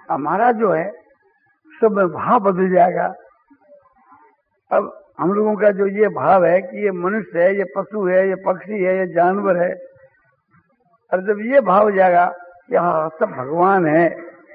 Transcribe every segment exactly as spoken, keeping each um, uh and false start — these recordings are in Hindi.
हमारा जो है सब भाव बदल जाएगा। अब हम लोगों का जो ये भाव है कि ये मनुष्य है, ये पशु है, ये पक्षी है, ये जानवर है, और जब ये भाव हो जाएगा कि हाँ सब भगवान है,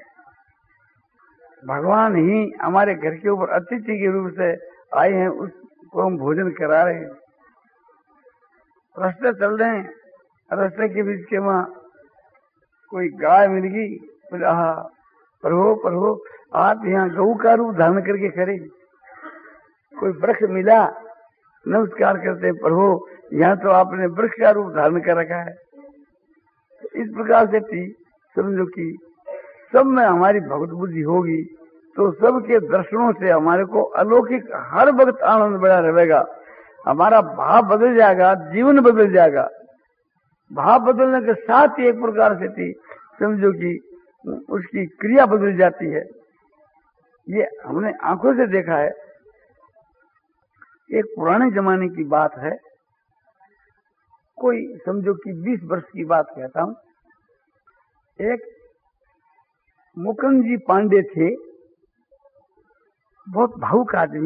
भगवान ही हमारे घर के ऊपर अतिथि के रूप से आए हैं, उसको हम भोजन करा रहे हैं, रास्ते चल रहे हैं, रास्ते के बीच के वहां कोई गाय मिल गई, बोले हाँ प्रभु प्रभु आप यहाँ गऊ का रूप धारण करके खड़े। कोई वृक्ष मिला, नमस्कार करते हैं, प्रभु यहाँ तो आपने वृक्ष का रूप धारण कर रखा है। तो इस प्रकार से थी, समझो कि सब में हमारी भगवत बुद्धि होगी तो सबके दर्शनों से हमारे को अलौकिक हर वक्त आनंद बड़ा रहेगा। हमारा भाव बदल जाएगा, जीवन बदल जाएगा। भाव बदलने के साथ ही एक प्रकार से थी, समझो कि उसकी क्रिया बदल जाती है। ये हमने आंखों से देखा है। एक पुराने जमाने की बात है, कोई समझो कि बीस वर्ष की बात कहता हूं। एक मुकुंद जी पांडे थे, बहुत भावुक आदमी।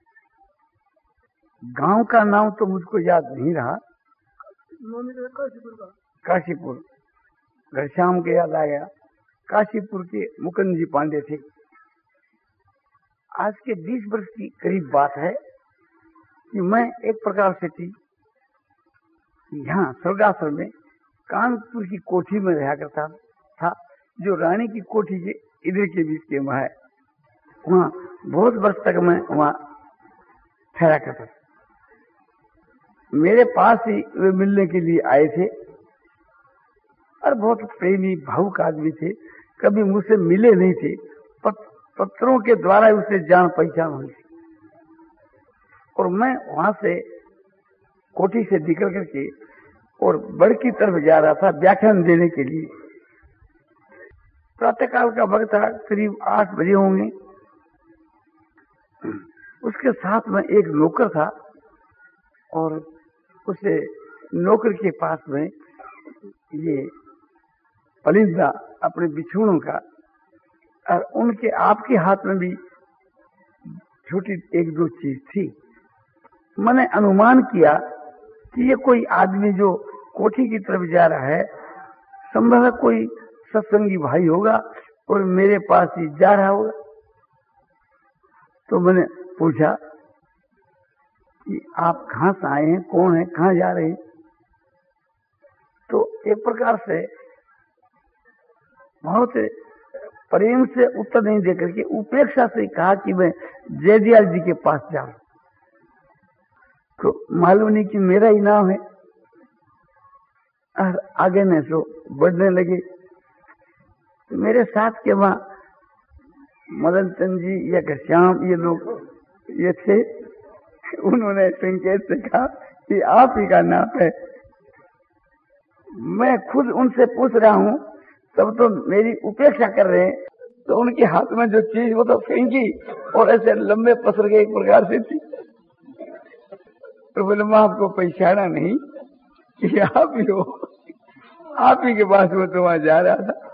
गांव का नाम तो मुझको याद नहीं रहा, काशीपुर, घनश्याम के याद आ गया। काशीपुर के मुकुंद जी पांडे थे। आज के बीस वर्ष की करीब बात है कि मैं एक प्रकार से थी यहाँ स्वर्गाश्रम में कानपुर की कोठी में रहा करता था, जो रानी की कोठी के इधर के बीच के वहां है। वहां बहुत वर्ष तक मैं वहां ठहरा करता था। मेरे पास ही वे मिलने के लिए आए थे और बहुत प्रेमी भावुक आदमी थे। कभी मुझसे मिले नहीं थे, पत, पत्रों के द्वारा उससे जान पहचान हुई। और मैं वहां से कोठी से निकल करके और बड़ की तरफ जा रहा था व्याख्यान देने के लिए। प्रातःकाल का वक्त था, करीब आठ बजे होंगे। उसके साथ में एक नौकर था और उसे नौकर के पास में ये पलिंदा अपने बिछुड़ों का, और उनके आपके हाथ में भी छोटी एक दो चीज थी। मैंने अनुमान किया कि ये कोई आदमी जो कोठी की तरफ जा रहा है, संभव है कोई सत्संगी भाई होगा और मेरे पास ही जा रहा होगा। तो मैंने पूछा कि आप कहां से आए हैं, कौन है, कहां जा रहे हैं? तो एक प्रकार से बहुत प्रेम से उत्तर नहीं देकर के उपेक्षा से कहा कि मैं जयदयाल जी के पास जाऊं। तो मालूम नहीं कि मेरा ही नाम है। और आगे ने सो बढ़ने लगे। तो मेरे साथ के वहां मदन चंद जी या घनश्याम ये लोग ये थे, उन्होंने संकेत से कहा कि आप ही का नाम है। मैं खुद उनसे पूछ रहा हूं, तब तो मेरी उपेक्षा कर रहे हैं। तो उनके हाथ में जो चीज वो तो फेंकी और ऐसे लंबे पसर के एक प्रकार से थी। तो बोले मैं आपको पहचाना नहीं कि आप ही हो, आप ही के पास वो तो वहां जा रहा था।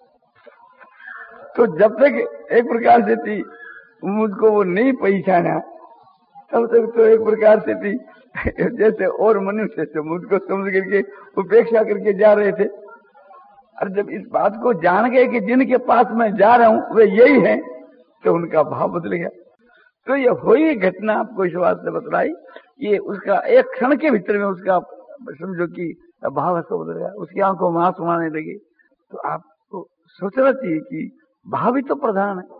तो जब तक एक प्रकार से थी मुझको वो नहीं पहचाना, तब तक तो एक प्रकार से थी जैसे और मनुष्य से मुझको समझ करके उपेक्षा करके जा रहे थे। और जब इस बात को जान गए कि जिनके पास मैं जा रहा हूं वे यही हैं, तो उनका भाव बदल गया। तो ये हुई घटना आपको इस बात से बतलाई, ये उसका एक क्षण के भीतर में उसका समझो कि भाव ऐसा बदल गया, उसकी आंखों में आंसू आने लगे। तो आपको सोचना चाहिए कि भाव ही तो प्रधान है।